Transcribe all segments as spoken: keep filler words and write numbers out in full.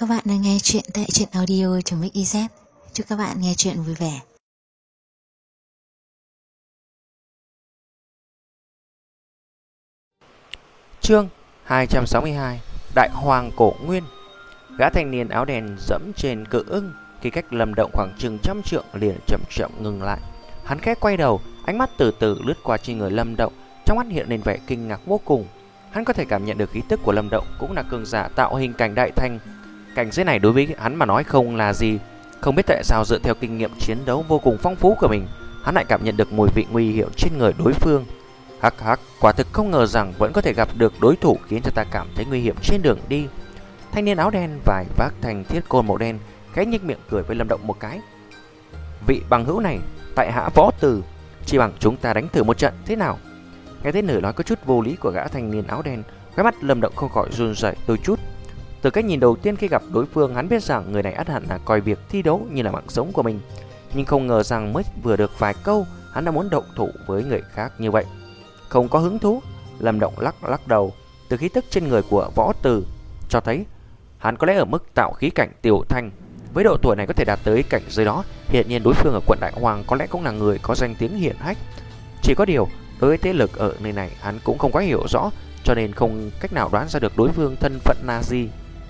các bạn đang nghe chuyện tại truyện audio.mixyz. Chúc các bạn nghe chuyện vui vẻ. Chương hai trăm sáu mươi hai. Đại Hoàng Cổ Nguyên. Gã thanh niên áo đen dẫm trên cự ưng, khi cách Lâm Động khoảng chừng trăm trượng liền chậm chậm ngừng lại. Hắn khẽ quay đầu, ánh mắt từ từ lướt qua trên người Lâm Động, trong mắt hiện lên vẻ kinh ngạc vô cùng. Hắn có thể cảm nhận được khí tức của Lâm Động cũng là cường giả tạo hình cảnh đại thành. Cảnh giới này đối với hắn mà nói không là gì. Không biết tại sao dựa theo kinh nghiệm chiến đấu vô cùng phong phú của mình, hắn lại cảm nhận được mùi vị nguy hiểm trên người đối phương. Hắc hắc, quả thực không ngờ rằng vẫn có thể gặp được đối thủ khiến cho ta cảm thấy nguy hiểm trên đường đi. Thanh niên áo đen vải vác thành thiết côn màu đen, khẽ nhếch miệng cười với Lâm Động một cái. Vị bằng hữu này, tại hạ Võ Từ, chỉ bằng chúng ta đánh thử một trận thế nào? Nghe thấy lời nói có chút vô lý của gã thanh niên áo đen, cái mắt Lâm Động không khỏi run rẩy đôi chút. Từ cái nhìn đầu tiên khi gặp đối phương, hắn biết rằng người này ắt hẳn là coi việc thi đấu như là mạng sống của mình, nhưng không ngờ rằng mới vừa được vài câu, hắn đã muốn động thủ với người khác như vậy. Không có hứng thú. Lâm Động lắc lắc đầu. Từ khí tức trên người của Võ Từ cho thấy hắn có lẽ ở mức tạo khí cảnh tiểu thành. Với độ tuổi này có thể đạt tới cảnh giới đó, hiện nhiên đối phương ở quận Đại Hoàng có lẽ cũng là người có danh tiếng hiển hách. Chỉ có điều đối với thế lực ở nơi này hắn cũng không quá hiểu rõ, cho nên không cách nào đoán ra được đối phương thân phận là gì.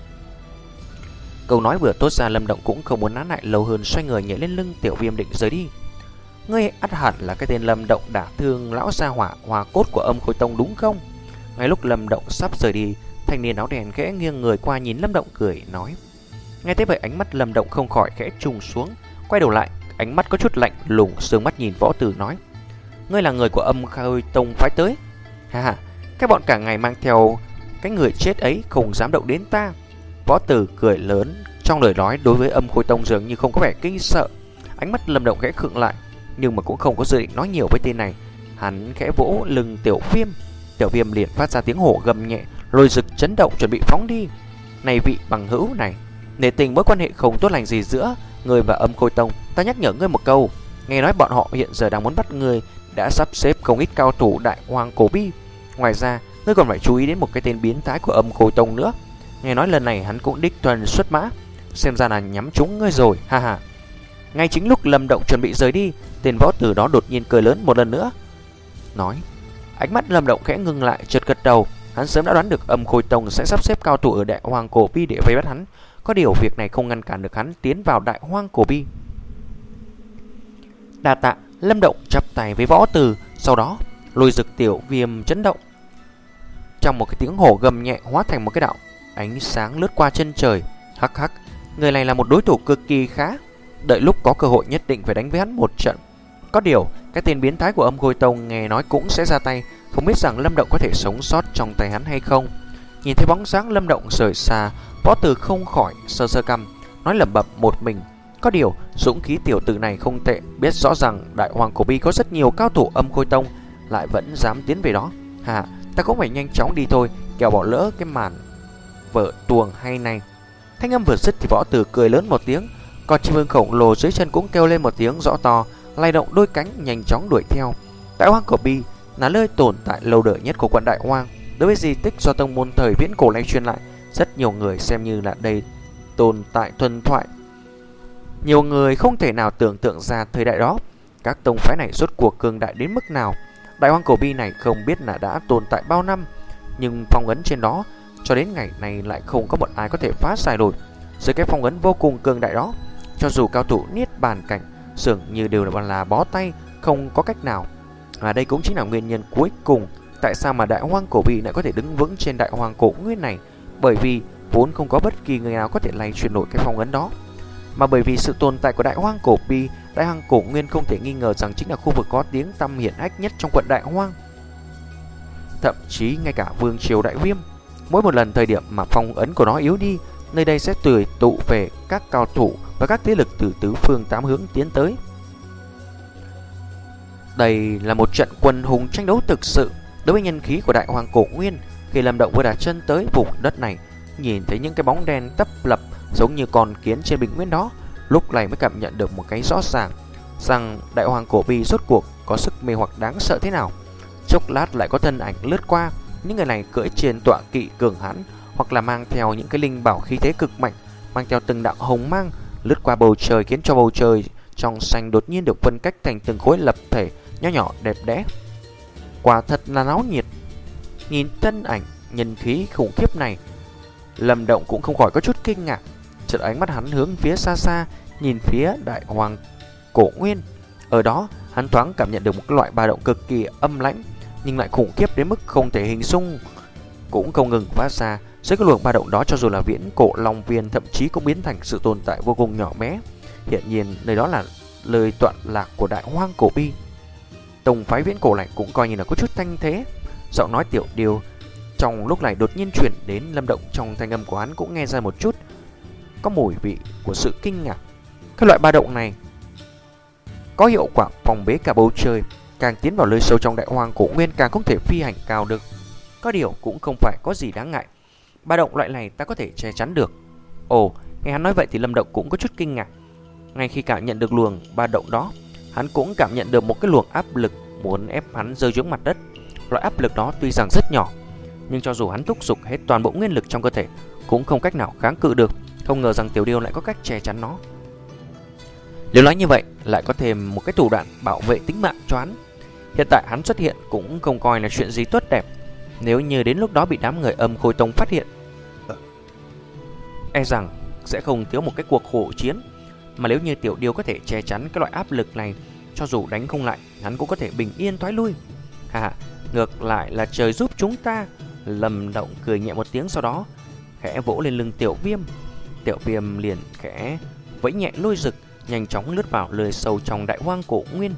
Câu nói vừa tốt ra, Lâm Động cũng không muốn nán lại lâu hơn, xoay người nhảy lên lưng Tiểu Viêm định rời đi. Ngươi ắt hẳn là cái tên Lâm Động đả thương lão gia hỏa Hòa Cốt của Âm Khôi Tông đúng không? Ngay lúc Lâm Động sắp rời đi, thanh niên áo đen khẽ nghiêng người qua nhìn Lâm Động cười nói. Nghe thế vậy ánh mắt Lâm Động không khỏi khẽ trùng xuống, quay đầu lại, ánh mắt có chút lạnh lùng, sương mắt nhìn Võ Từ nói. Ngươi là người của Âm Khôi Tông phái tới? Ha ha, cái bọn cả ngày mang theo cái người chết ấy không dám động đến ta. Võ Từ cười lớn, trong lời nói đối với Âm Khôi Tông dường như không có vẻ kinh sợ. Ánh mắt Lâm Động khẽ khựng lại, nhưng mà cũng không có dự định nói nhiều với tên này. Hắn khẽ vỗ lưng Tiểu Viêm. Tiểu Viêm liền phát ra tiếng hổ gầm nhẹ, lôi rực chấn động chuẩn bị phóng đi. Này vị bằng hữu này, nể tình mối quan hệ không tốt lành gì giữa ngươi và Âm Khôi Tông, ta nhắc nhở ngươi một câu. Nghe nói bọn họ hiện giờ đang muốn bắt ngươi, đã sắp xếp không ít cao thủ Đại Hoàng Cổ Bi. Ngoài ra, ngươi còn phải chú ý đến một cái tên biến thái của Âm Khôi Tông nữa. Nghe nói lần này hắn cũng đích thân xuất mã, xem ra là nhắm trúng ngươi rồi, ha ha. Ngay chính lúc Lâm Động chuẩn bị rời đi, tên Võ Tử đó đột nhiên cười lớn một lần nữa, nói. Ánh mắt Lâm Động khẽ ngưng lại, chợt gật đầu. Hắn sớm đã đoán được Âm Khôi Tông sẽ sắp xếp cao thủ ở Đại Hoàng Cổ Bi để vây bắt hắn. Có điều việc này không ngăn cản được hắn tiến vào Đại Hoàng Cổ Bi. Đa tạ. Lâm Động chắp tay với Võ Tử, sau đó lôi rực Tiểu Viêm chấn động. Trong một cái tiếng hổ gầm nhẹ hóa thành một cái đạo ánh sáng lướt qua chân trời. Hắc hắc, người này là một đối thủ cực kỳ khá. Đợi lúc có cơ hội nhất định phải đánh với hắn một trận. Có điều, cái tên biến thái của Âm Khôi Tông nghe nói cũng sẽ ra tay, không biết rằng Lâm Động có thể sống sót trong tay hắn hay không. Nhìn thấy bóng dáng Lâm Động rời xa, Võ Từ không khỏi sơ sơ cằm, nói lẩm bẩm một mình. Có điều, dũng khí tiểu tử này không tệ, biết rõ rằng Đại Hoàng Cổ Bi có rất nhiều cao thủ Âm Khôi Tông, lại vẫn dám tiến về đó. Hà, ta cũng phải nhanh chóng đi thôi, kẻo bỏ lỡ cái màn vở tuồng hay này. Thanh âm vừa dứt thì Võ Từ cười lớn một tiếng, còn chim ưng khổng lồ dưới chân cũng kêu lên một tiếng rõ to, lay động đôi cánh nhanh chóng đuổi theo. Đại Hoàng Cổ Bi là nơi tồn tại lâu đời nhất của quận Đại Hoang. Đối với di tích do tông môn thời viễn cổ lay truyền lại, rất nhiều người xem như là đây tồn tại thuần thoại. Nhiều người không thể nào tưởng tượng ra thời đại đó các tông phái này rốt cuộc cường đại đến mức nào. Đại Hoàng Cổ Bi này không biết là đã tồn tại bao năm, nhưng phong ấn trên đó cho đến ngày này lại không có một ai có thể phá giải nổi. Dưới cái phong ấn vô cùng cường đại đó, cho dù cao thủ niết bàn cảnh dường như đều là, là bó tay, không có cách nào. Và đây cũng chính là nguyên nhân cuối cùng tại sao mà Đại Hoàng Cổ Bi lại có thể đứng vững trên Đại Hoàng Cổ Nguyên này, bởi vì vốn không có bất kỳ người nào có thể lay chuyển nổi cái phong ấn đó. Mà bởi vì sự tồn tại của Đại Hoàng Cổ Bi, Đại Hoàng Cổ Nguyên không thể nghi ngờ rằng chính là khu vực có tiếng tăm hiển hách nhất trong quận Đại Hoang. Thậm chí ngay cả Vương Triều Đại Viêm, mỗi một lần thời điểm mà phong ấn của nó yếu đi, nơi đây sẽ tùy tụ về các cao thủ và các thế lực từ tứ phương tám hướng tiến tới. Đây là một trận quân hùng tranh đấu thực sự. Đối với nhân khí của Đại Hoàng Cổ Nguyên, khi Lâm Động vừa đặt chân tới vùng đất này, nhìn thấy những cái bóng đen tấp lập giống như con kiến trên bình nguyên đó, lúc này mới cảm nhận được một cái rõ ràng rằng Đại Hoàng Cổ Bi rốt cuộc có sức mê hoặc đáng sợ thế nào. Chốc lát lại có thân ảnh lướt qua, những người này cưỡi trên tọa kỵ cường hãn, hoặc là mang theo những cái linh bảo khí thế cực mạnh, mang theo từng đạo hồng mang lướt qua bầu trời, khiến cho bầu trời trong xanh đột nhiên được phân cách thành từng khối lập thể nhỏ nhỏ đẹp đẽ. Quả thật là náo nhiệt. Nhìn thân ảnh nhân khí khủng khiếp này, Lâm Động cũng không khỏi có chút kinh ngạc. Chợt ánh mắt hắn hướng phía xa xa, nhìn phía Đại Hoàng Cổ Nguyên. Ở đó, hắn thoáng cảm nhận được một loại ba động cực kỳ âm lãnh, nhưng lại khủng khiếp đến mức không thể hình dung, cũng không ngừng phát ra. Dưới cái luồng ba động đó, cho dù là viễn cổ long viên thậm chí cũng biến thành sự tồn tại vô cùng nhỏ bé. Hiện nhiên, nơi đó là lời tọa lạc của Đại Hoang Cổ Bi. Tông phái viễn cổ này cũng coi như là có chút thanh thế. Giọng nói Tiểu Điêu trong lúc này đột nhiên chuyển đến Lâm Động, trong thanh âm của hắn cũng nghe ra một chút có mùi vị của sự kinh ngạc. Cái loại ba động này có hiệu quả phòng bế cả bầu trời, càng tiến vào nơi sâu trong Đại Hoang Cổ Nguyên càng không thể phi hành cao được. Có điều cũng không phải có gì đáng ngại, ba động loại này ta có thể che chắn được. Ồ, nghe hắn nói vậy thì Lâm Động cũng có chút kinh ngạc. Ngay khi cảm nhận được luồng ba động đó, hắn cũng cảm nhận được một cái luồng áp lực muốn ép hắn rơi xuống mặt đất. Loại áp lực đó tuy rằng rất nhỏ, nhưng cho dù hắn thúc giục hết toàn bộ nguyên lực trong cơ thể cũng không cách nào kháng cự được. Không ngờ rằng Tiểu Điêu lại có cách che chắn nó. Nếu nói như vậy, lại có thêm một cái thủ đoạn bảo vệ tính mạng cho hắn. Hiện tại hắn xuất hiện cũng không coi là chuyện gì tốt đẹp. Nếu như đến lúc đó bị đám người Âm Khôi Tông phát hiện, e rằng sẽ không thiếu một cái cuộc khổ chiến. Mà nếu như Tiểu Điêu có thể che chắn cái loại áp lực này, cho dù đánh không lại, hắn cũng có thể bình yên thoái lui. À, ngược lại là trời giúp chúng ta. Lâm Động cười nhẹ một tiếng, sau đó khẽ vỗ lên lưng Tiểu Viêm. Tiểu Viêm liền khẽ vẫy nhẹ lôi rực, nhanh chóng lướt vào lời sâu trong Đại Hoang Cổ Nguyên.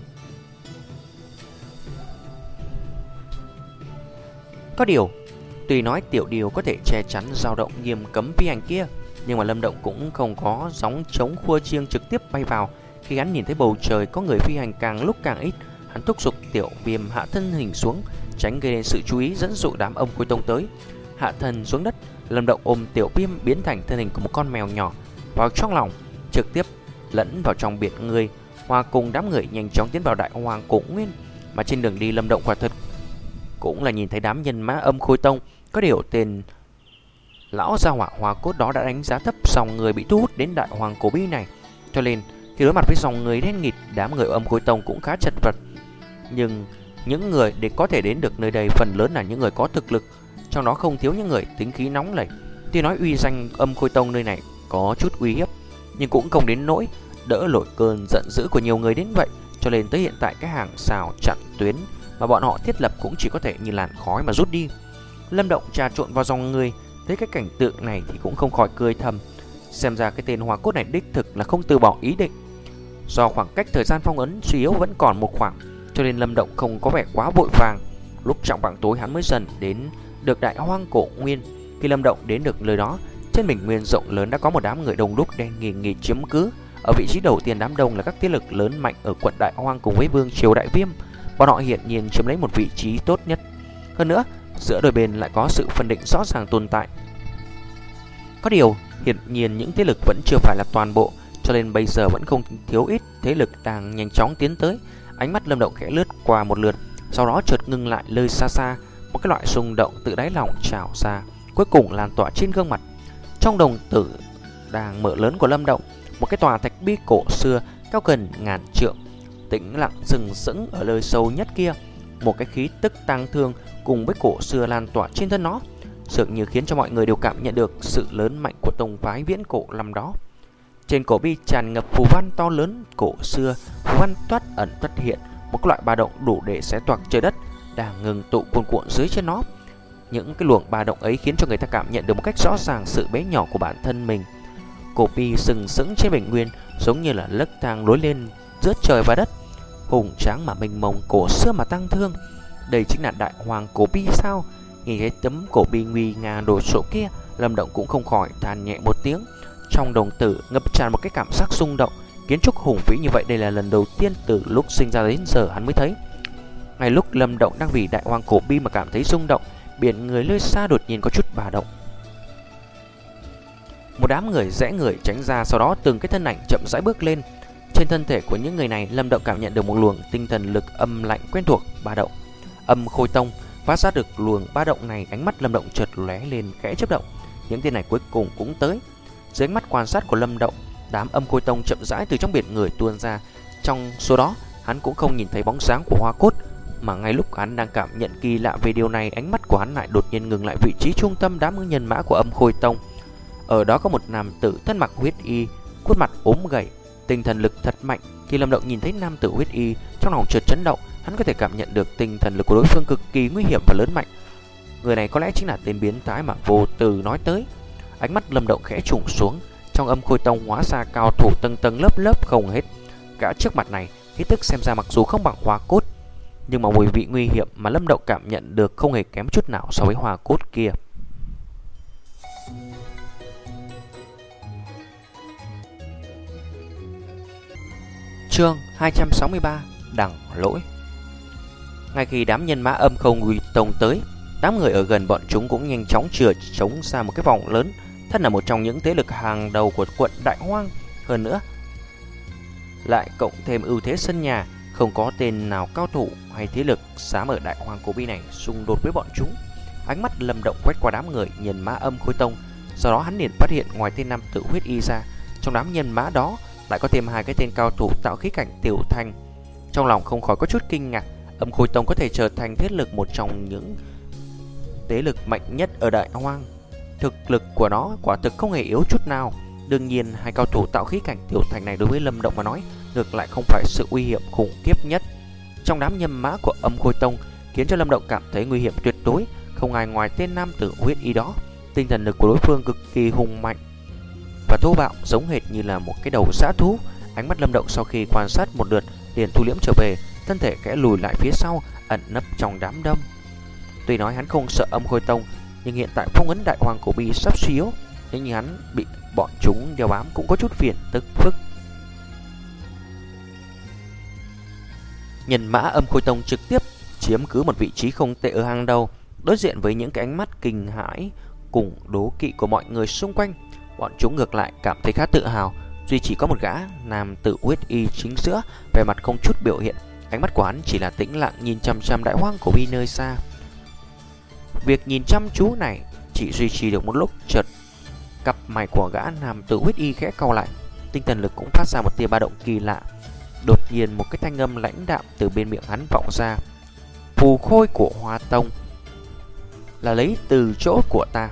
Có điều, tuy nói Tiểu Điêu có thể che chắn dao động nghiêm cấm phi hành kia, nhưng mà Lâm Động cũng không có gióng chống khua chiêng trực tiếp bay vào. Khi hắn nhìn thấy bầu trời có người phi hành càng lúc càng ít, hắn thúc giục Tiểu Viêm hạ thân hình xuống, tránh gây nên sự chú ý dẫn dụ đám Âm Khôi Tông tới. Hạ thân xuống đất, Lâm Động ôm Tiểu Viêm biến thành thân hình của một con mèo nhỏ vào trong lòng, trực tiếp lẫn vào trong biển người, hòa cùng đám người nhanh chóng tiến vào Đại Hoang Cổ Nguyên. Mà trên đường đi, Lâm Động quả thật cũng là nhìn thấy đám nhân mã Âm Khôi Tông. Có điều tên lão gia hỏa Hoa Cốt đó đã đánh giá thấp dòng người bị thu hút đến Đại Hoang Cổ Bi này, cho nên khi đối mặt với dòng người đen nghịt, đám người Âm Khôi Tông cũng khá chật vật. Nhưng những người để có thể đến được nơi đây phần lớn là những người có thực lực, trong đó không thiếu những người tính khí nóng nảy. Tuy nói uy danh Âm Khôi Tông nơi này có chút uy hiếp, nhưng cũng không đến nỗi đỡ nổi cơn giận dữ của nhiều người đến vậy. Cho nên tới hiện tại cái hàng rào chặn tuyến mà bọn họ thiết lập cũng chỉ có thể như làn khói mà rút đi. Lâm Động trà trộn vào dòng người, thấy cái cảnh tượng này thì cũng không khỏi cười thầm. Xem ra cái tên Hoa Cốt này đích thực là không từ bỏ ý định. Do khoảng cách thời gian phong ấn suy yếu vẫn còn một khoảng, cho nên Lâm Động không có vẻ quá vội vàng. Lúc trọng vạng tối hắn mới dần đến được Đại Hoang Cổ Nguyên. Khi Lâm Động đến được nơi đó, trên bình nguyên rộng lớn đã có một đám người đông đúc đen nghì nghì chiếm cứ. Ở vị trí đầu tiên đám đông là các thế lực lớn mạnh ở quận Đại Hoang cùng với Vương triều Đại Viêm. Bọn họ hiển nhiên chiếm lấy một vị trí tốt nhất. Hơn nữa, giữa đôi bên lại có sự phân định rõ ràng tồn tại. Có điều, hiển nhiên những thế lực vẫn chưa phải là toàn bộ, cho nên bây giờ vẫn không thiếu ít thế lực đang nhanh chóng tiến tới. Ánh mắt Lâm Động khẽ lướt qua một lượt, sau đó chợt ngưng lại nơi xa xa. Một cái loại rung động từ đáy lòng trào ra, cuối cùng lan tỏa trên gương mặt. Trong đồng tử đang mở lớn của Lâm Động, một cái tòa thạch bi cổ xưa cao gần ngàn trượng tĩnh lặng sừng sững ở nơi sâu nhất kia. Một cái khí tức tang thương cùng với cổ xưa lan tỏa trên thân nó, dường như khiến cho mọi người đều cảm nhận được sự lớn mạnh của tông phái viễn cổ năm đó. Trên cổ bi tràn ngập phù văn to lớn cổ xưa, phù văn toát ẩn toát hiện, một loại ba động đủ để xé toạc trời đất đang ngừng tụ cuồn cuộn dưới chân nó. Những cái luồng ba động ấy khiến cho người ta cảm nhận được một cách rõ ràng sự bé nhỏ của bản thân mình. Cổ bi sừng sững trên bình nguyên, giống như là lấc thang lối lên giữa trời và đất, hùng tráng mà mênh mông, cổ xưa mà tăng thương. Đây chính là Đại Hoang Cổ Bi sao? Nhìn thấy tấm cổ bi nguy nga đồ sộ kia, Lâm Động cũng không khỏi than nhẹ một tiếng. Trong đồng tử ngập tràn một cái cảm giác rung động. Kiến trúc hùng vĩ như vậy đây là lần đầu tiên từ lúc sinh ra đến giờ hắn mới thấy. Ngay lúc Lâm Động đang vì Đại Hoang Cổ Bi mà cảm thấy rung động, biển người nơi xa đột nhiên có chút bà động. Một đám người rẽ người tránh ra, sau đó từng cái thân ảnh chậm rãi bước lên. Trên thân thể của những người này, Lâm Động cảm nhận được một luồng tinh thần lực âm lạnh quen thuộc, ba động. Âm Khôi Tông phát ra được luồng ba động này, ánh mắt Lâm Động chợt lóe lên khẽ chớp động. Những tên này cuối cùng cũng tới. Dưới ánh mắt quan sát của Lâm Động, đám Âm Khôi Tông chậm rãi từ trong biển người tuôn ra. Trong số đó, hắn cũng không nhìn thấy bóng dáng của Hoa Cốt, mà ngay lúc hắn đang cảm nhận kỳ lạ về điều này, ánh mắt của hắn lại đột nhiên ngừng lại vị trí trung tâm đám nhân mã của Âm Khôi Tông. Ở đó có một nam tử thân mặc huyết y, khuôn mặt ốm gầy, tinh thần lực thật mạnh. Khi Lâm Động nhìn thấy nam tử huyết y, trong lòng chợt chấn động, hắn có thể cảm nhận được tinh thần lực của đối phương cực kỳ nguy hiểm và lớn mạnh. Người này có lẽ chính là tên biến thái mà Vô Từ nói tới. Ánh mắt Lâm Động khẽ trùng xuống, trong Âm Khôi Tông hóa ra cao thủ tầng tầng lớp lớp không hết. Gã trước mặt này, khí tức xem ra mặc dù không bằng Hoa Cốt, nhưng mà mùi vị nguy hiểm mà Lâm Động cảm nhận được không hề kém chút nào so với Hoa Cốt kia. Chương hai trăm sáu mươi ba, Đẳng Lỗi. Ngay khi đám nhân mã Âm Khôi Tông tới, đám người ở gần bọn chúng cũng nhanh chóng chừa chống ra một cái vòng lớn. Thân là một trong những thế lực hàng đầu của quận Đại Hoang, hơn nữa lại cộng thêm ưu thế sân nhà, không có tên nào cao thủ hay thế lực dám ở Đại Hoang Cổ Bi này xung đột với bọn chúng. Ánh mắt Lâm Động quét qua đám người nhân mã Âm Khôi Tông, sau đó hắn liền phát hiện ngoài tên nam tử huyết y ra, trong đám nhân mã đó lại có thêm hai cái tên cao thủ tạo khí cảnh tiểu thành. Trong lòng không khỏi có chút kinh ngạc, Âm Khôi Tông có thể trở thành thế lực một trong những thế lực mạnh nhất ở Đại Hoang. Thực lực của nó quả thực không hề yếu chút nào. Đương nhiên, hai cao thủ tạo khí cảnh tiểu thành này đối với Lâm Động mà nói, ngược lại không phải sự nguy hiểm khủng khiếp nhất trong đám nhân mã của Âm Khôi Tông, khiến cho Lâm Động cảm thấy nguy hiểm tuyệt đối không ai ngoài tên nam tử huyết y đó. Tinh thần lực của đối phương cực kỳ hùng mạnh và thô bạo, giống hệt như là một cái đầu dã thú. Ánh mắt Lâm Động sau khi quan sát một lượt liền thu liễm trở về, thân thể khẽ lùi lại phía sau, ẩn nấp trong đám đông. Tuy nói hắn không sợ Âm Khôi Tông, nhưng hiện tại phong ấn Đại Hoang Cổ Bi sắp suy yếu, nếu như hắn bị bọn chúng đeo bám cũng có chút phiền tức phức. Nhân mã Âm Khôi Tông trực tiếp chiếm cứ một vị trí không tệ ở hàng đầu, đối diện với những cái ánh mắt kinh hãi cùng đố kỵ của mọi người xung quanh. Bọn chúng ngược lại cảm thấy khá tự hào, duy chỉ có một gã nam tử huyết y chính giữa, về mặt không chút biểu hiện, ánh mắt của hắn chỉ là tĩnh lặng nhìn chăm chăm Đại Hoang Cổ Bi nơi xa. Việc nhìn chăm chú này chỉ duy trì được một lúc, chợt cặp mày của gã nam tử huyết y khẽ cau lại, tinh thần lực cũng phát ra một tia ba động kỳ lạ. Đột nhiên một cái thanh âm lãnh đạm từ bên miệng hắn vọng ra: "Phù khôi của Hoa Tông là lấy từ chỗ của ta."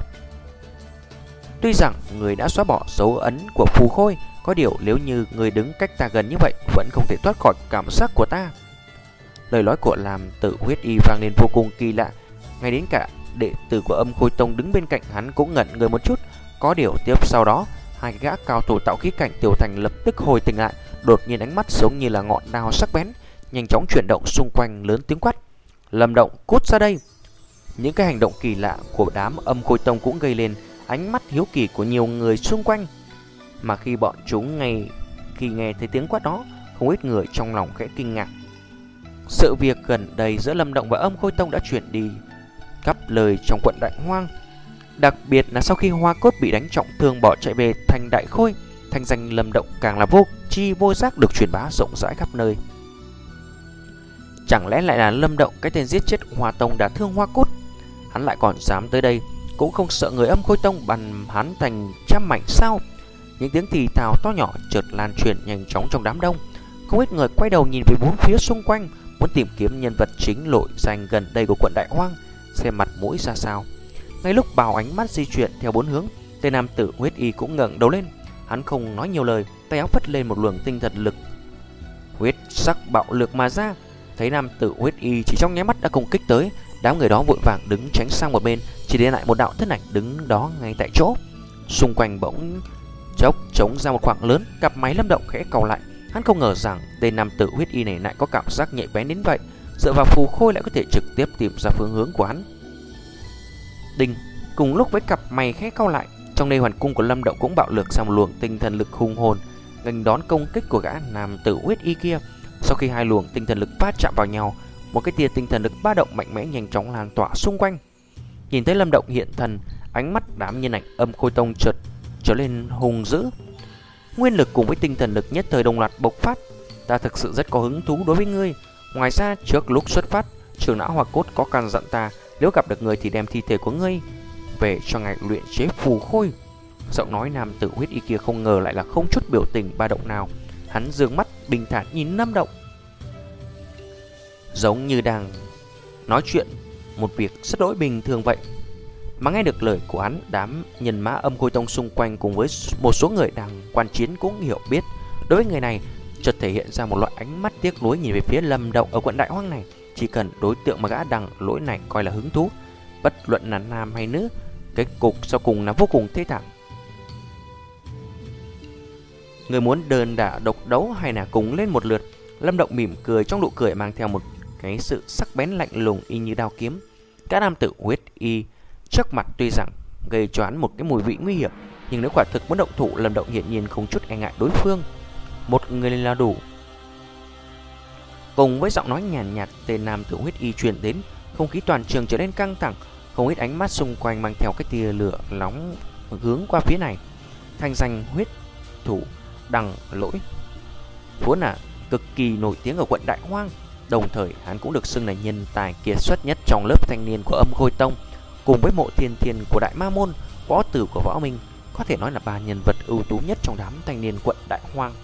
Tuy rằng người đã xóa bỏ dấu ấn của phù khôi, có điều nếu như người đứng cách ta gần như vậy vẫn không thể thoát khỏi cảm giác của ta. Lời nói của làm tử huyết y vang lên vô cùng kỳ lạ, ngay đến cả đệ tử của Âm Khôi Tông đứng bên cạnh hắn cũng ngẩn người một chút. Có điều tiếp sau đó, hai gã cao thủ tạo khí cảnh tiểu thành lập tức hồi tỉnh lại, đột nhiên ánh mắt giống như là ngọn đao sắc bén, nhanh chóng chuyển động xung quanh, lớn tiếng quát: "Lâm Động, cút ra đây!" Những cái hành động kỳ lạ của đám Âm Khôi Tông cũng gây lên ánh mắt hiếu kỳ của nhiều người xung quanh, mà khi bọn chúng ngay khi nghe thấy tiếng quát đó, không ít người trong lòng khẽ kinh ngạc. Sự việc gần đây giữa Lâm Động và Âm Khôi Tông đã chuyển đi khắp lời trong quận Đại Hoang, đặc biệt là sau khi Hoa Cốt bị đánh trọng thương bỏ chạy về thành Đại Khôi, thanh danh Lâm Động càng là vô chi vô giác được truyền bá rộng rãi khắp nơi. Chẳng lẽ lại là Lâm Động, cái tên giết chết Hoa Tông đã thương Hoa Cốt? Hắn lại còn dám tới đây, cũng không sợ người Âm Khôi Tông bắn hắn thành trăm mảnh sao? Những tiếng thì thào to nhỏ chợt lan truyền nhanh chóng trong đám đông. Không ít người quay đầu nhìn về bốn phía xung quanh, muốn tìm kiếm nhân vật chính nổi danh gần đây của quận Đại Hoang, xem mặt mũi ra sao. Ngay lúc bào ánh mắt di chuyển theo bốn hướng, tên nam tử huyết y cũng ngẩng đầu lên. Hắn không nói nhiều lời, tay áo phất lên một luồng tinh thần lực huyết sắc bạo lực mà ra. Thấy nam tử huyết y chỉ trong nháy mắt đã công kích tới, đám người đó vội vàng đứng tránh sang một bên, chỉ để lại một đạo thân ảnh đứng đó ngay tại chỗ. Xung quanh bỗng chốc trống ra một khoảng lớn, cặp máy Lâm Động khẽ cau lại. Hắn không ngờ rằng tên nam tử huyết y này lại có cảm giác nhạy bén đến vậy, dựa vào phù khôi lại có thể trực tiếp tìm ra phương hướng của hắn. Đinh, cùng lúc với cặp mày khẽ cau lại, trong đây hoàn cung của Lâm Động cũng bạo lực sang một luồng tinh thần lực hùng hồn, nghênh đón công kích của gã nam tử huyết y kia. Sau khi hai luồng tinh thần lực va chạm vào nhau, một cái tia tinh thần lực ba động mạnh mẽ nhanh chóng lan tỏa xung quanh. Nhìn thấy Lâm Động hiện thần, ánh mắt đám nhân ảnh Âm Khôi Tông chợt trở lên hùng dữ. Nguyên lực cùng với tinh thần lực nhất thời đồng loạt bộc phát. Ta thực sự rất có hứng thú đối với ngươi. Ngoài ra, trước lúc xuất phát, trưởng lão Hoa Cốt có căn dặn ta, nếu gặp được người thì đem thi thể của ngươi về cho ngài luyện chế phù khôi. Giọng nói nam tử huyết y kia không ngờ lại là không chút biểu tình ba động nào. Hắn dương mắt bình thản nhìn Lâm Động, giống như đang nói chuyện một việc rất đỗi bình thường vậy. Mà nghe được lời của hắn, đám nhân mã Âm Khôi Tông xung quanh cùng với một số người đang quan chiến cũng hiểu biết. Đối với người này, chợt thể hiện ra một loại ánh mắt tiếc nuối nhìn về phía Lâm Động ở quận Đại Hoang này. Chỉ cần đối tượng mà gã Đằng Lỗi này coi là hứng thú, bất luận là nam hay nữ, kết cục sau cùng là vô cùng thê thảm. Người muốn đơn đả độc đấu hay là cùng lên một lượt? Lâm Động mỉm cười, trong nụ cười mang theo một cái sự sắc bén lạnh lùng y như đao kiếm. Các nam tử huyết y trước mặt tuy rằng gây cho hắn một cái mùi vị nguy hiểm, nhưng nếu quả thực muốn động thủ, Lâm Động hiển nhiên không chút e ngại đối phương. Một người là đủ. Cùng với giọng nói nhàn nhạt, tên nam tử huyết y truyền đến, không khí toàn trường trở nên căng thẳng, không ít ánh mắt xung quanh mang theo cái tia lửa nóng hướng qua phía này. Thanh danh huyết thủ Đằng Lỗi vốn là cực kỳ nổi tiếng ở quận Đại Hoang, đồng thời hắn cũng được xưng là nhân tài kiệt xuất nhất trong lớp thanh niên của Âm Khôi Tông, cùng với Mộ Thiên Thiên của Đại Ma Môn, võ tử của Võ Minh, có thể nói là ba nhân vật ưu tú nhất trong đám thanh niên quận Đại Hoang.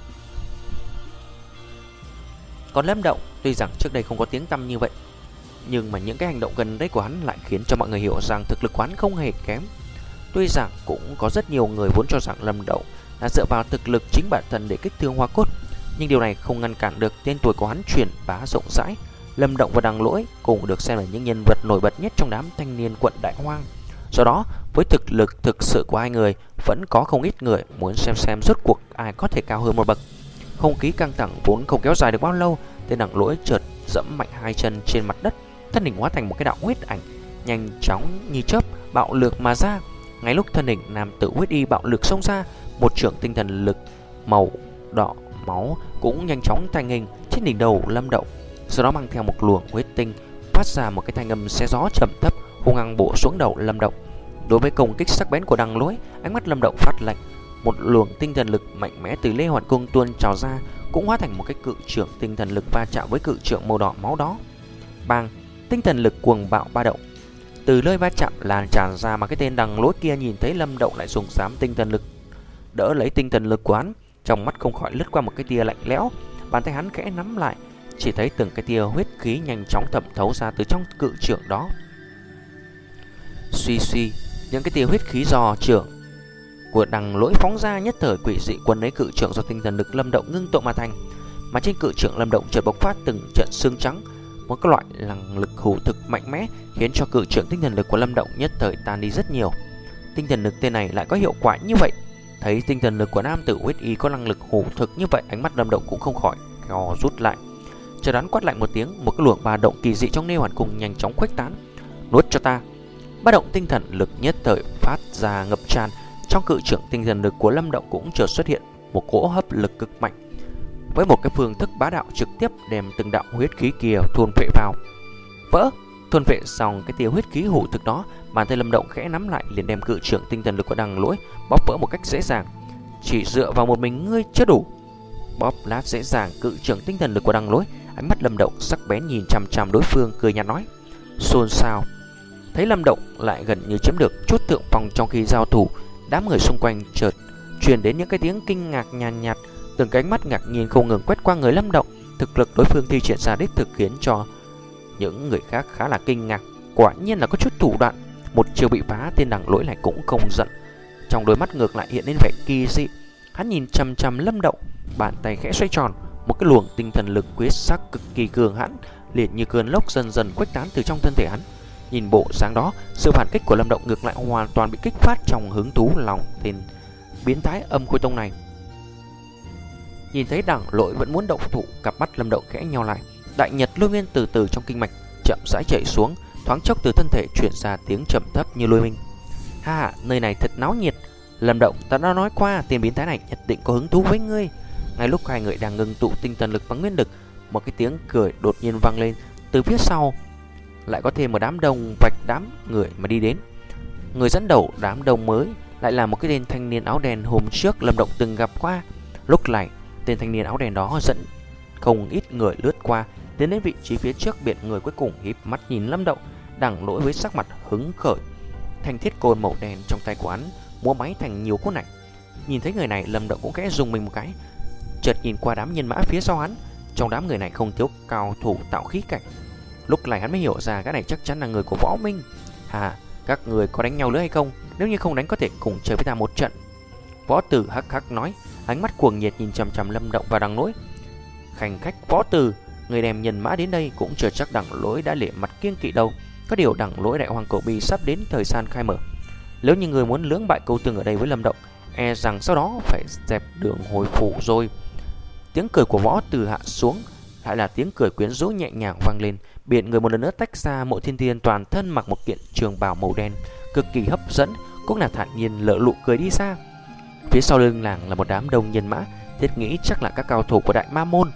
Còn Lâm Động tuy rằng trước đây không có tiếng tăm như vậy, nhưng mà những cái hành động gần đây của hắn lại khiến cho mọi người hiểu rằng thực lực của hắn không hề kém. Tuy rằng cũng có rất nhiều người vốn cho rằng Lâm Động là dựa vào thực lực chính bản thân để kích thương Hoa Cốt, nhưng điều này không ngăn cản được tên tuổi của hắn truyền bá rộng rãi. Lâm Động và Đằng Lỗi cũng được xem là những nhân vật nổi bật nhất trong đám thanh niên quận Đại Hoang. Do đó, với thực lực thực sự của hai người, vẫn có không ít người muốn xem xem rốt cuộc ai có thể cao hơn một bậc. Không khí căng thẳng vốn không kéo dài được bao lâu, tên Đằng Lỗi chợt dẫm mạnh hai chân trên mặt đất, thân hình hóa thành một cái đạo huyết ảnh, nhanh chóng như chớp bạo lược mà ra. Ngay lúc thân hình nam tử huyết y bạo lực xông ra, một trưởng tinh thần lực màu đỏ máu cũng nhanh chóng thành hình trên đỉnh đầu Lâm Động, sau đó mang theo một luồng huyết tinh phát ra một cái thanh âm xé gió trầm thấp, hung hăng bổ xuống đầu Lâm Động. Đối với công kích sắc bén của Đằng Lỗi, ánh mắt Lâm Động phát lạnh, một luồng tinh thần lực mạnh mẽ từ Lê Hoàn Cung tuôn trào ra, cũng hóa thành một cái cự trưởng tinh thần lực va chạm với cự trưởng màu đỏ máu đó. Bang! Tinh thần lực cuồng bạo ba động từ nơi va chạm lan tràn ra, mà cái tên Đằng Lỗi kia nhìn thấy Lâm Động lại dùng dám tinh thần lực đỡ lấy tinh thần lực của hắn, trong mắt không khỏi lướt qua một cái tia lạnh lẽo. Bàn tay hắn khẽ nắm lại, chỉ thấy từng cái tia huyết khí nhanh chóng thẩm thấu ra từ trong cự trưởng đó. Suy suy, những cái tia huyết khí do trưởng của Đằng Lỗi phóng ra nhất thời quỷ dị quấn lấy cự trưởng do tinh thần lực Lâm Động ngưng tụ mà thành. Mà trên cự trưởng Lâm Động chợt bộc phát từng trận xương trắng, một cái loại năng lực hủ thực mạnh mẽ khiến cho cự trưởng tinh thần lực của Lâm Động nhất thời tan đi rất nhiều. Tinh thần lực tên này lại có hiệu quả như vậy. Thấy tinh thần lực của nam tử huyết y có năng lực hủ thực như vậy, ánh mắt Lâm Động cũng không khỏi co rút lại. Chợt hắn quát lạnh một tiếng, một cái luồng ba động kỳ dị trong Lê Hoàn Cung nhanh chóng khuếch tán. Nuốt cho ta! Ba động tinh thần lực nhất thời phát ra ngập tràn. Trong cự trưởng tinh thần lực của Lâm Động cũng chợt xuất hiện một cỗ hấp lực cực mạnh, với một cái phương thức bá đạo trực tiếp đem từng đạo huyết khí kia thôn phệ vào. Vỡ! Thôn phệ xong cái tia huyết khí hủ thực đó, bàn tay Lâm Động khẽ nắm lại, liền đem cự trưởng tinh thần lực của Đằng Lỗi bóp vỡ một cách dễ dàng. Chỉ dựa vào một mình ngươi chưa đủ. Bóp lát dễ dàng cự trưởng tinh thần lực của Đằng Lỗi, ánh mắt Lâm Động sắc bén nhìn chằm chằm đối phương, cười nhạt nói: xôn xao. Thấy Lâm Động lại gần như chiếm được chút thượng phong trong khi giao thủ, đám người xung quanh chợt truyền đến những cái tiếng kinh ngạc nhàn nhạt, từng cái ánh mắt ngạc nhiên không ngừng quét qua người Lâm Động. Thực lực đối phương thi triển ra đích thực khiến cho những người khác khá là kinh ngạc. Quả nhiên là có chút thủ đoạn. Một chiều bị phá, tên Đằng Lỗi này cũng không giận, trong đôi mắt ngược lại hiện lên vẻ kỳ dị. Hắn nhìn chằm chằm Lâm Động, bàn tay khẽ xoay tròn, một cái luồng tinh thần lực quyết sắc cực kỳ cường hãn liền như cơn lốc dần dần khuếch tán từ trong thân thể hắn. Nhìn bộ dáng đó, sự phản kích của Lâm Động ngược lại hoàn toàn bị kích phát trong hứng thú lòng tên biến thái Âm Khôi Tông này. Nhìn thấy Đằng Lỗi vẫn muốn động thủ, cặp mắt Lâm Động khẽ nheo lại. Đại nhật lôi nguyên từ từ trong kinh mạch chậm rãi chảy xuống, thoáng chốc từ thân thể truyền ra tiếng trầm thấp như lôi minh. Ha ha, nơi này thật náo nhiệt. Lâm Động, ta đã nói qua, tên biến thái này nhất định có hứng thú với ngươi. Ngay lúc hai người đang ngưng tụ tinh thần lực và nguyên lực, một cái tiếng cười đột nhiên vang lên từ phía sau. Lại có thêm một đám đông vạch đám người mà đi đến. Người dẫn đầu đám đông mới lại là một cái tên thanh niên áo đen hôm trước Lâm Động từng gặp qua. Lúc này, tên thanh niên áo đen đó dẫn không ít người lướt qua, tiến đến vị trí phía trước biển người, cuối cùng híp mắt nhìn Lâm Động. Đằng Lỗi với sắc mặt hứng khởi, thanh thiết côn màu đen trong tay của hắn múa máy thành nhiều cốt ảnh. Nhìn thấy người này, Lâm Động cũng khẽ rùng mình một cái, chợt nhìn qua đám nhân mã phía sau hắn. Trong đám người này không thiếu cao thủ tạo khí cảnh. Lúc này hắn mới hiểu ra gã này chắc chắn là người của Võ Minh. Hà, các người có đánh nhau nữa hay không? Nếu như không đánh có thể cùng chơi với ta một trận. Võ Tử hắc hắc nói, ánh mắt cuồng nhiệt nhìn chằm chằm Lâm Động và Đằng Lỗi. Khanh khách Võ Tử, người đem nhân mã đến đây cũng chưa chắc Đằng Lỗi đã lệ mặt kiêng kỵ đâu. Có điều Đằng Lỗi đại hoàng cổ bi sắp đến thời gian khai mở. Nếu như người muốn lưỡng bại câu tương ở đây với Lâm Động, e rằng sau đó phải dẹp đường hồi phủ rồi. Tiếng cười của Võ Tử hạ xuống, lại là tiếng cười quyến rũ nhẹ nhàng vang lên. Biển người một lần nữa tách ra. Mộ Thiên Thiên toàn thân mặc một kiện trường bào màu đen, cực kỳ hấp dẫn, cũng là thản nhiên lỡ lụ cười đi xa. Phía sau lưng làng là một đám đông nhân mã, thiết nghĩ chắc là các cao thủ của Đại Ma Môn.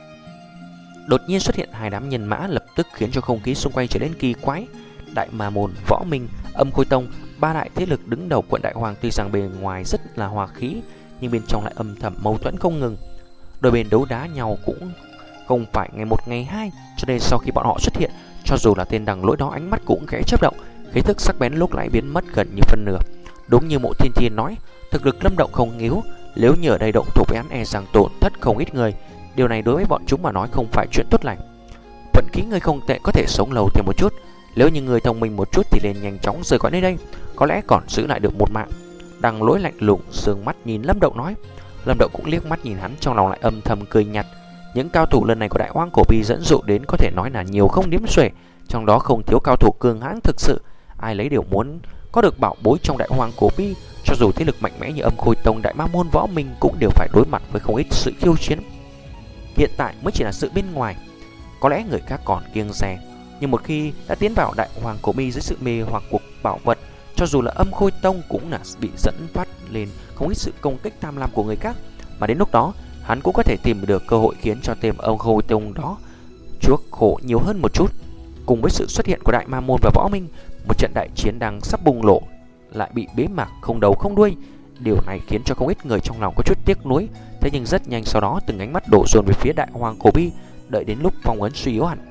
Đột nhiên xuất hiện hai đám nhân mã, lập tức khiến cho không khí xung quanh trở nên kỳ quái. Đại Ma Môn, Võ Minh, Âm Khôi Tông, ba đại thế lực đứng đầu quận Đại Hoàng tuy rằng bề ngoài rất là hòa khí, nhưng bên trong lại âm thầm mâu thuẫn không ngừng. Đôi bên đấu đá nhau cũng không phải ngày một ngày hai, cho nên sau khi bọn họ xuất hiện, cho dù là tên Đằng Lỗi đó ánh mắt cũng khẽ chớp động, khí thức sắc bén lúc lại biến mất gần như phân nửa. Đúng như Mộ Thiên Thiên nói, thực lực Lâm Động không yếu, nếu như ở đây động thủ với hắn e rằng tổn thất không ít người. Điều này đối với bọn chúng mà nói không phải chuyện tốt lành. Vận khí người không tệ, có thể sống lâu thêm một chút. Nếu như người thông minh một chút thì nên nhanh chóng rời khỏi nơi đây, có lẽ còn giữ lại được một mạng. Đằng Lỗi lạnh lùng sương mắt nhìn Lâm Động nói. Lâm Động cũng liếc mắt nhìn hắn, trong lòng lại âm thầm cười nhạt. Những cao thủ lần này của Đại Hoang Cổ Bi dẫn dụ đến có thể nói là nhiều không đếm xuể, trong đó không thiếu cao thủ cường hãn thực sự. Ai lấy đều muốn có được bảo bối trong Đại Hoang Cổ Bi, cho dù thế lực mạnh mẽ như Âm Khôi Tông, Đại Ma Môn, Võ Minh cũng đều phải đối mặt với không ít sự khiêu chiến. Hiện tại mới chỉ là sự bên ngoài, có lẽ người khác còn kiêng dè, nhưng một khi đã tiến vào Đại Hoang Cổ Bi dưới sự mê hoặc cuộc bảo vật, cho dù là Âm Khôi Tông cũng là bị dẫn phát lên không ít sự công kích tham lam của người khác, mà đến lúc đó hắn cũng có thể tìm được cơ hội khiến cho tên Âm Khôi Tông đó chuốc khổ nhiều hơn một chút. Cùng với sự xuất hiện của Đại Ma Môn và Võ Minh, một trận đại chiến đang sắp bùng nổ lại bị bế mạc không đầu không đuôi. Điều này khiến cho không ít người trong lòng có chút tiếc nuối. Thế nhưng rất nhanh sau đó từng ánh mắt đổ dồn về phía Đại Hoang Cổ Bi, đợi đến lúc phong ấn suy yếu hẳn.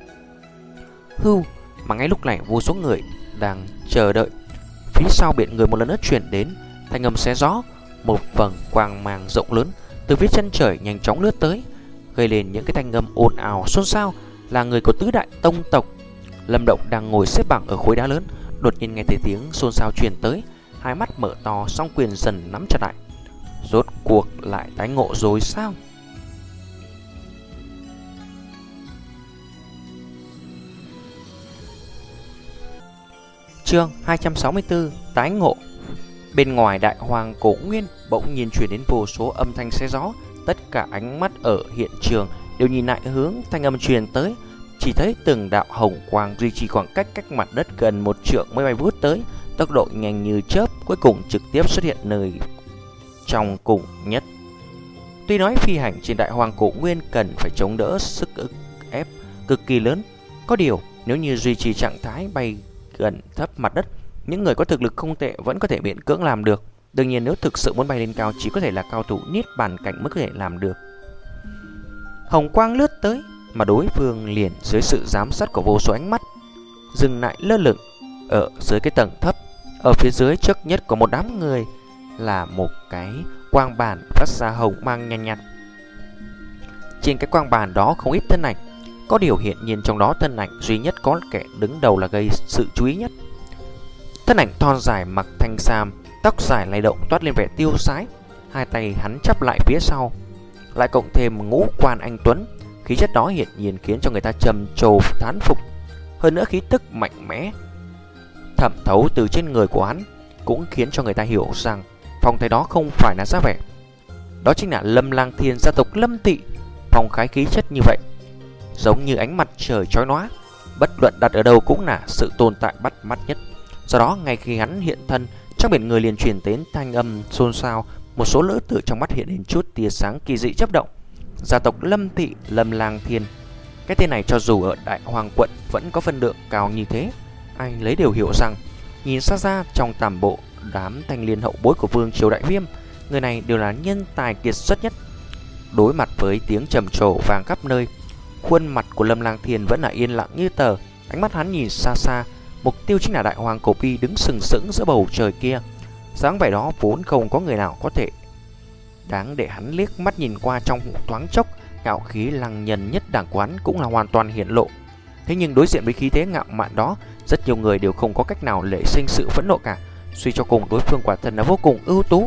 Hưu, mà ngay lúc này vô số người đang chờ đợi. Phía sau biển người một lần nữa chuyển đến thanh âm xé gió, một vầng quang mang rộng lớn từ phía chân trời nhanh chóng lướt tới, gây lên những cái thanh âm ồn ào xôn xao. Là người của tứ đại tông tộc. Lâm Động đang ngồi xếp bằng ở khối đá lớn, đột nhiên nghe thấy tiếng xôn xao truyền tới, hai mắt mở to, song quyền dần nắm chặt lại. Rốt cuộc lại tái ngộ rồi sao? Chương hai trăm sáu mươi tư, tái ngộ. Bên ngoài Đại Hoang Cổ Nguyên bỗng nhiên truyền đến vô số âm thanh xé gió. Tất cả ánh mắt ở hiện trường đều nhìn lại hướng thanh âm truyền tới. Chỉ thấy từng đạo hồng quang duy trì khoảng cách cách mặt đất gần một trượng mới bay vút tới, tốc độ nhanh như chớp, cuối cùng trực tiếp xuất hiện nơi trong cùng nhất. Tuy nói phi hành trên Đại Hoang Cổ Nguyên cần phải chống đỡ sức ức ép cực kỳ lớn, có điều nếu như duy trì trạng thái bay gần thấp mặt đất, những người có thực lực không tệ vẫn có thể miễn cưỡng làm được. Đương nhiên nếu thực sự muốn bay lên cao, chỉ có thể là cao thủ niết bàn cảnh mới có thể làm được. Hồng quang lướt tới, mà đối phương liền dưới sự giám sát của vô số ánh mắt dừng lại lơ lửng ở dưới cái tầng thấp. Ở phía dưới trước nhất của một đám người là một cái quang bàn phát ra hồng mang nhàn nhạt, nhạt. Trên cái quang bàn đó không ít thân ảnh, có điều hiển nhiên trong đó thân ảnh duy nhất có kẻ đứng đầu là gây sự chú ý nhất. Thân ảnh thon dài mặc thanh sam, tóc dài lay động toát lên vẻ tiêu sái, hai tay hắn chắp lại phía sau, lại cộng thêm ngũ quan anh tuấn. Khí chất đó hiển nhiên khiến cho người ta trầm trồ thán phục. Hơn nữa khí tức mạnh mẽ thẩm thấu từ trên người của hắn cũng khiến cho người ta hiểu rằng phong thái đó không phải là giá vẻ. Đó chính là Lâm Lang Thiên, gia tộc Lâm Thị. Phong khái khí chất như vậy giống như ánh mặt trời chói lóa, bất luận đặt ở đâu cũng là sự tồn tại bắt mắt nhất. Do đó ngay khi hắn hiện thân, trong biển người liền truyền đến thanh âm xôn xao, một số lữ tử trong mắt hiện lên chút tia sáng kỳ dị chớp động. Gia tộc Lâm Thị, Lâm Lang Thiên, cái tên này cho dù ở Đại Hoang quận vẫn có phân lượng cao như thế, ai lấy đều hiểu rằng nhìn xa ra trong tầm bộ đám thanh liên hậu bối của vương triều Đại Viêm, người này đều là nhân tài kiệt xuất nhất. Đối mặt với tiếng trầm trồ vang khắp nơi, khuôn mặt của Lâm Lang Thiên vẫn là yên lặng như tờ. Ánh mắt hắn nhìn xa xa, mục tiêu chính là Đại Hoang Cổ Bi đứng sừng sững giữa bầu trời kia. Dáng vẻ đó vốn không có người nào có thể đáng để hắn liếc mắt nhìn qua trong thoáng chốc. Ngạo khí lăng nhân nhất đảng quán cũng là hoàn toàn hiện lộ. Thế nhưng đối diện với khí thế ngạo mạn đó, rất nhiều người đều không có cách nào lệ sinh sự phẫn nộ cả. Suy cho cùng đối phương quả thật là vô cùng ưu tú.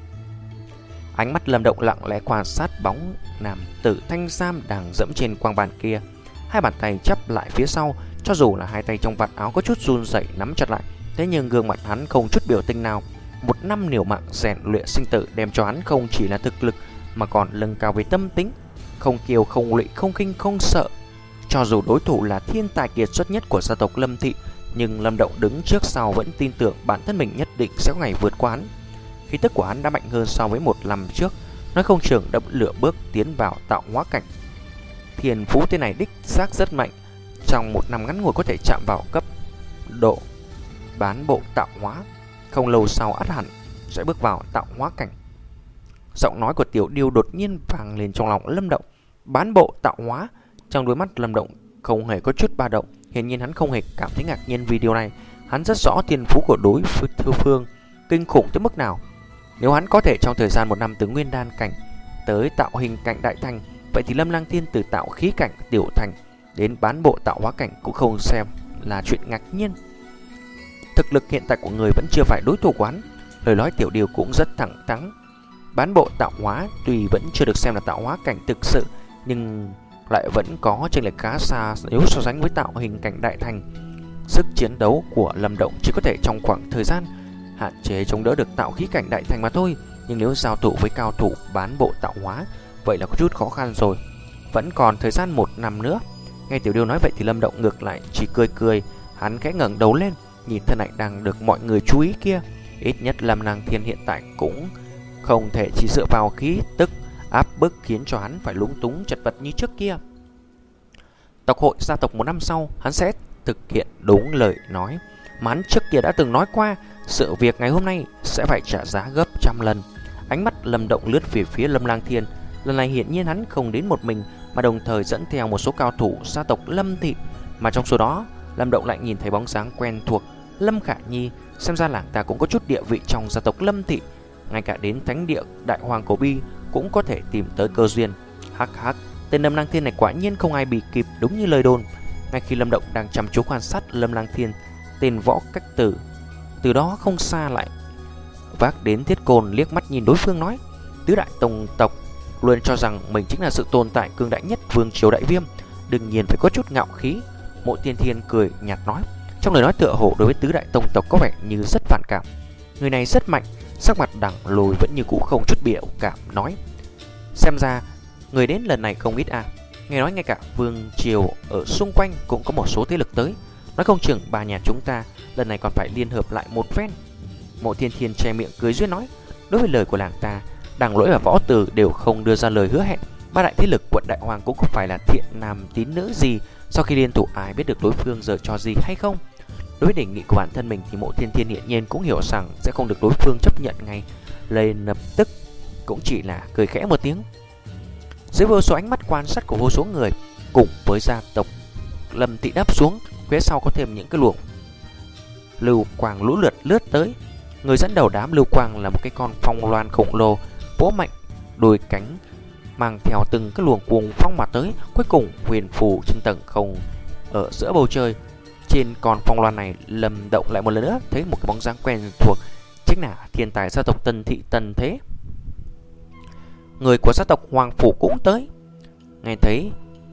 Ánh mắt Lâm Động lặng lẽ quan sát bóng nam tử thanh sam đang dẫm trên quang bàn kia. Hai bàn tay chắp lại phía sau, cho dù là hai tay trong vạt áo có chút run rẩy nắm chặt lại, thế nhưng gương mặt hắn không chút biểu tình nào. Một năm liều mạng rèn luyện sinh tử đem cho hắn không chỉ là thực lực mà còn nâng cao về tâm tính, không kiêu không lụy, không khinh không sợ. Cho dù đối thủ là thiên tài kiệt xuất nhất của gia tộc Lâm thị, nhưng Lâm Động đứng trước sau vẫn tin tưởng bản thân mình nhất định sẽ có ngày vượt qua hắn. Khí tức của hắn đã mạnh hơn so với một năm trước, nói không chừng đã lựa bước tiến vào tạo hóa cảnh. Thiên phú tên này đích xác rất mạnh, trong một năm ngắn ngủi có thể chạm vào cấp độ bán bộ tạo hóa, không lâu sau ắt hẳn sẽ bước vào tạo hóa cảnh. Giọng nói của Tiểu Điêu đột nhiên vang lên trong lòng Lâm Động. Bán bộ tạo hóa. Trong đôi mắt Lâm Động không hề có chút ba động, hiển nhiên hắn không hề cảm thấy ngạc nhiên vì điều này. Hắn rất rõ thiên phú của đối phương kinh khủng tới mức nào. Nếu hắn có thể trong thời gian một năm từ nguyên đan cảnh tới tạo hình cảnh đại thành, vậy thì Lâm Lang Thiên từ tạo khí cảnh tiểu thành đến bán bộ tạo hóa cảnh cũng không xem là chuyện ngạc nhiên. Thực lực hiện tại của người vẫn chưa phải đối thủ của hắn. Lời nói Tiểu Điêu cũng rất thẳng thắn. Bán bộ tạo hóa tuy vẫn chưa được xem là tạo hóa cảnh thực sự, nhưng lại vẫn có chênh lệch khá xa nếu so sánh với tạo hình cảnh đại thành. Sức chiến đấu của Lâm Động chỉ có thể trong khoảng thời gian hạn chế chống đỡ được tạo khí cảnh đại thành mà thôi, nhưng nếu giao thủ với cao thủ bán bộ tạo hóa, vậy là có chút khó khăn rồi. Vẫn còn thời gian một năm nữa. Nghe Tiểu Điêu nói vậy thì Lâm Động ngược lại chỉ cười cười. Hắn khẽ ngẩng đầu lên, nhìn thân ảnh đang được mọi người chú ý kia. Ít nhất Lâm Lang Thiên hiện tại cũng không thể chỉ dựa vào khí tức áp bức khiến cho hắn phải lúng túng chật vật như trước kia. Tộc hội gia tộc một năm sau, hắn sẽ thực hiện đúng lời nói mà hắn trước kia đã từng nói qua. Sự việc ngày hôm nay sẽ phải trả giá gấp trăm lần. Ánh mắt Lâm Động lướt về phía Lâm Lang Thiên. Lần này hiển nhiên hắn không đến một mình, mà đồng thời dẫn theo một số cao thủ gia tộc Lâm thị. Mà trong số đó, Lâm Động lại nhìn thấy bóng dáng quen thuộc Lâm Khả Nhi. Xem ra làng ta cũng có chút địa vị trong gia tộc Lâm thị. Ngay cả đến thánh địa Đại Hoàng Cổ Bi cũng có thể tìm tới cơ duyên. Hắc hắc, tên Lâm Lang Thiên này quả nhiên không ai bị kịp, đúng như lời đồn. Ngay khi Lâm Động đang chăm chú quan sát Lâm Lang Thiên, tên Võ Cách Tử từ đó không xa lại vác đến thiết côn liếc mắt nhìn đối phương nói: tứ đại tông tộc luôn cho rằng mình chính là sự tồn tại cường đại nhất vương triều Đại Viêm, đương nhiên phải có chút ngạo khí. Mộ Tiên Thiên cười nhạt nói, trong lời nói tựa hồ đối với tứ đại tông tộc có vẻ như rất phản cảm. Người này rất mạnh, sắc mặt đằng lùi vẫn như cũ không chút biểu cảm nói: xem ra người đến lần này không ít à. Nghe nói ngay cả vương triều ở xung quanh cũng có một số thế lực tới, nói không chừng ba nhà chúng ta lần này còn phải liên hợp lại một phen. Mộ Thiên Thiên che miệng cười duyên nói, đối với lời của làng ta, Đằng Lỗi và Võ Từ đều không đưa ra lời hứa hẹn. Ba đại thế lực quận Đại Hoàng cũng không phải là thiện nam tín nữ gì, sau khi liên thủ ai biết được đối phương giờ cho gì hay không. Đối với đề nghị của bản thân mình thì Mộ Thiên Thiên hiển nhiên cũng hiểu rằng sẽ không được đối phương chấp nhận ngay, lên lập tức cũng chỉ là cười khẽ một tiếng. Dưới vô số ánh mắt quan sát của vô số người, cùng với gia tộc Lâm thị đáp xuống, phía sau có thêm những cái luồng lưu quang lũ lượt lướt tới. Người dẫn đầu đám lưu quang là một cái con phong loan khổng lồ, vỗ mạnh đôi cánh mang theo từng cái luồng cuồng phong mà tới, cuối cùng huyền phù trên tầng không ở giữa bầu trời. Trên con phong loan này, Lâm Động lại một lần nữa thấy một cái bóng dáng quen thuộc, chính là thiên tài gia tộc Tần thị Tần Thế. Người của gia tộc Hoàng phủ cũng tới. Nghe thấy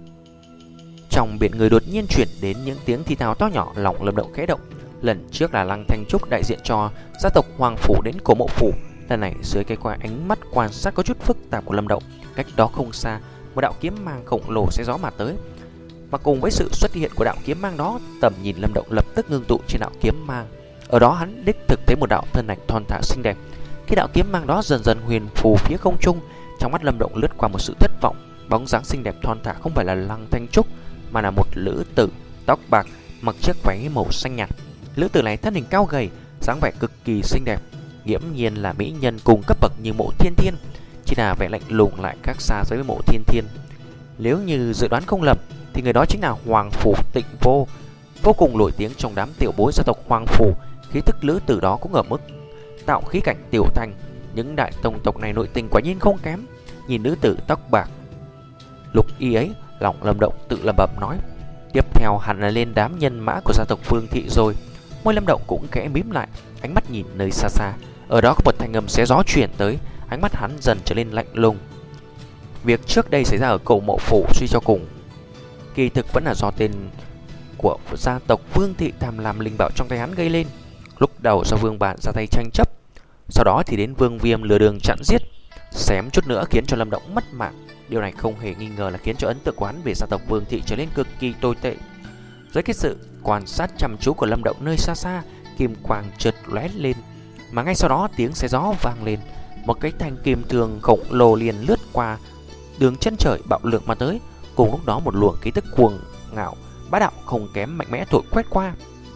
trong biển người đột nhiên chuyển đến những tiếng thì thào to nhỏ, lòng Lâm Động khẽ động. Lần trước là Lăng Thanh Trúc đại diện cho gia tộc Hoàng phủ đến Cổ Mộ phủ, lần này dưới cái qua ánh mắt quan sát có chút phức tạp của Lâm Động, cách đó không xa, một đạo kiếm mang khổng lồ xé gió mà tới. Mà cùng với sự xuất hiện của đạo kiếm mang đó, tầm nhìn Lâm Động lập tức ngưng tụ trên đạo kiếm mang. Ở đó hắn đích thực thấy một đạo thân ảnh thon thả xinh đẹp. Khi đạo kiếm mang đó dần dần huyền phù phía không trung, trong mắt Lâm Động lướt qua một sự thất vọng. Bóng dáng xinh đẹp thon thả không phải là Lăng Thanh Trúc, mà là một nữ tử tóc bạc, mặc chiếc váy màu xanh nhạt. Nữ tử này thân hình cao gầy, dáng vẻ cực kỳ xinh đẹp, nghiễm nhiên là mỹ nhân cùng cấp bậc như Mộ Thiên Thiên, chỉ là vẻ lạnh lùng lại khác xa với Mộ Thiên Thiên. Nếu như dự đoán không lầm thì người đó chính là Hoàng phủ Tịnh Vô, vô cùng nổi tiếng trong đám tiểu bối gia tộc Hoàng phủ. Khí tức nữ tử đó cũng ở mức tạo khí cảnh tiểu thành. Những đại tông tộc này nội tình quả nhiên không kém. Nhìn nữ tử tóc bạc lục y ấy, lòng Lâm Động tự lẩm bẩm nói, tiếp theo hẳn là lên đám nhân mã của gia tộc Vương Thị rồi. Môi Lâm Động cũng khẽ mím lại, ánh mắt nhìn nơi xa xa. Ở đó có một thanh âm xé gió truyền tới, ánh mắt hắn dần trở nên lạnh lùng. Việc trước đây xảy ra ở Cổ Mộ Phủ suy cho cùng kỳ thực vẫn là do tên của gia tộc Vương Thị tham lam linh bảo trong tay hắn gây lên. Lúc đầu do Vương Bản ra tay tranh chấp, sau đó thì đến Vương Viêm lừa đường chặn giết, xém chút nữa khiến cho Lâm Động mất mạng. Điều này không hề nghi ngờ là khiến cho ấn tượng của hắn về gia tộc Vương Thị trở nên cực kỳ tồi tệ. Dưới cái sự quan sát chăm chú của Lâm Động, nơi xa xa kim quang chợt lóe lên, mà ngay sau đó tiếng xé gió vang lên. Một cái thanh kim thường khổng lồ liền lướt qua đường chân trời bạo lực mà tới. Cùng lúc đó một luồng khí tức cuồng ngạo bá đạo không kém mạnh mẽ thổi quét qua.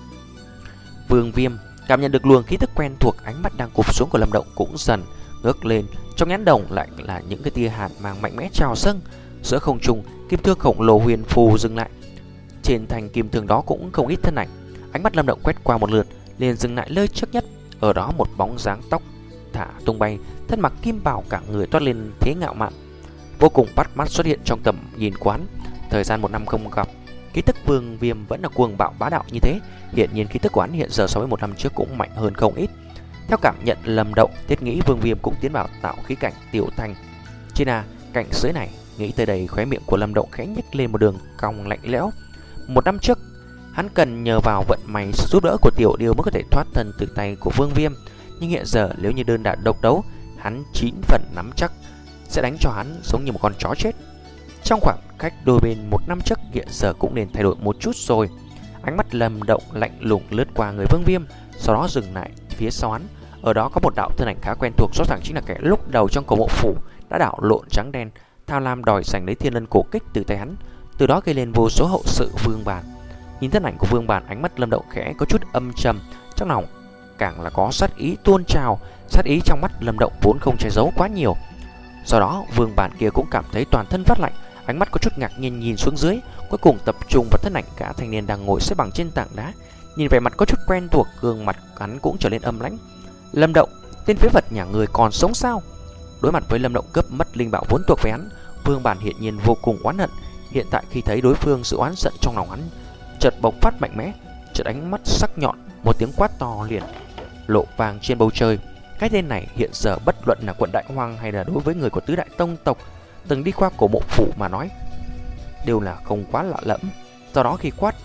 Vương Viêm cảm nhận được luồng khí tức quen thuộc, ánh mắt đang cụp xuống của Lâm Động cũng dần ngước lên. Trong nhãn đồng lại là những cái tia hàn mang mạnh mẽ trào dâng. Giữa không trung, kim thương khổng lồ huyền phù dừng lại. Trên thành kim thương đó cũng không ít thân ảnh. Ánh mắt Lâm Động quét qua một lượt, liền dừng lại nơi trước nhất. Ở đó một bóng dáng tóc thả tung bay, thân mặc kim bào, cả người toát lên thế ngạo mạn, vô cùng bắt mắt xuất hiện trong tầm nhìn quán. Thời gian một năm không gặp, khí tức Vương Viêm vẫn là cuồng bạo bá đạo như thế. Hiện nhiên khí tức quán hiện giờ so với một năm trước cũng mạnh hơn không ít. Theo cảm nhận Lâm Động, thiết nghĩ Vương Viêm cũng tiến vào tạo khí cảnh tiểu thành. Chỉ là cảnh giới này, nghĩ tới đây khóe miệng của Lâm Động khẽ nhếch lên một đường cong lạnh lẽo. Một năm trước, hắn cần nhờ vào vận may giúp đỡ của tiểu điêu mới có thể thoát thân từ tay của Vương Viêm. Nhưng hiện giờ nếu như đơn đả độc đấu, hắn chín phần nắm chắc sẽ đánh cho hắn giống như một con chó chết. Trong khoảng cách đôi bên một năm trước, hiện giờ cũng nên thay đổi một chút rồi. Ánh mắt Lâm Động lạnh lùng lướt qua người Vương Viêm, sau đó dừng lại phía sau hắn. Ở đó có một đạo thân ảnh khá quen thuộc, rõ ràng chính là kẻ lúc đầu trong Cổ Mộ Phủ đã đảo lộn trắng đen, tham lam đòi giành lấy thiên lân cổ kích từ tay hắn, từ đó gây lên vô số hậu sự. Vương Bản nhìn thân ảnh của Vương Bản, ánh mắt Lâm Động khẽ có chút âm trầm, trong lòng càng là có sát ý tuôn trào. Sát ý trong mắt Lâm Động vốn không che giấu quá nhiều. Do đó Vương Bản kia cũng cảm thấy toàn thân phát lạnh, ánh mắt có chút ngạc nhiên nhìn xuống dưới, cuối cùng tập trung vào thân ảnh cả thanh niên đang ngồi xếp bằng trên tảng đá. Nhìn vẻ mặt có chút quen thuộc, gương mặt hắn cũng trở nên âm lãnh. Lâm Động, tên phế vật nhà người còn sống sao? Đối mặt với Lâm Động cướp mất linh bảo vốn thuộc về hắn, Vương Bản hiện nhiên vô cùng oán hận. Hiện tại khi thấy đối phương, sự oán giận trong lòng hắn chợt bộc phát mạnh mẽ, chợt ánh mắt sắc nhọn, một tiếng quát to liền lộ vang trên bầu trời. Cái tên này hiện giờ bất luận là quận Đại Hoang hay là đối với người của tứ đại tông tộc từng đi qua Cổ Mộ Phủ mà nói đều là không quá lạ lẫm. Do đó khi quát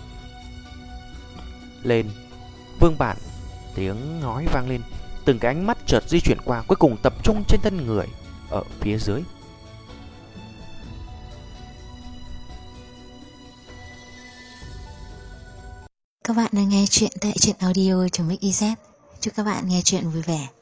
lên Vương Bản, tiếng nói vang lên, từng cái ánh mắt chợt di chuyển qua, cuối cùng tập trung trên thân người ở phía dưới. Các bạn đang nghe chuyện tại truyện audio.mixyz. Chúc các bạn nghe chuyện vui vẻ.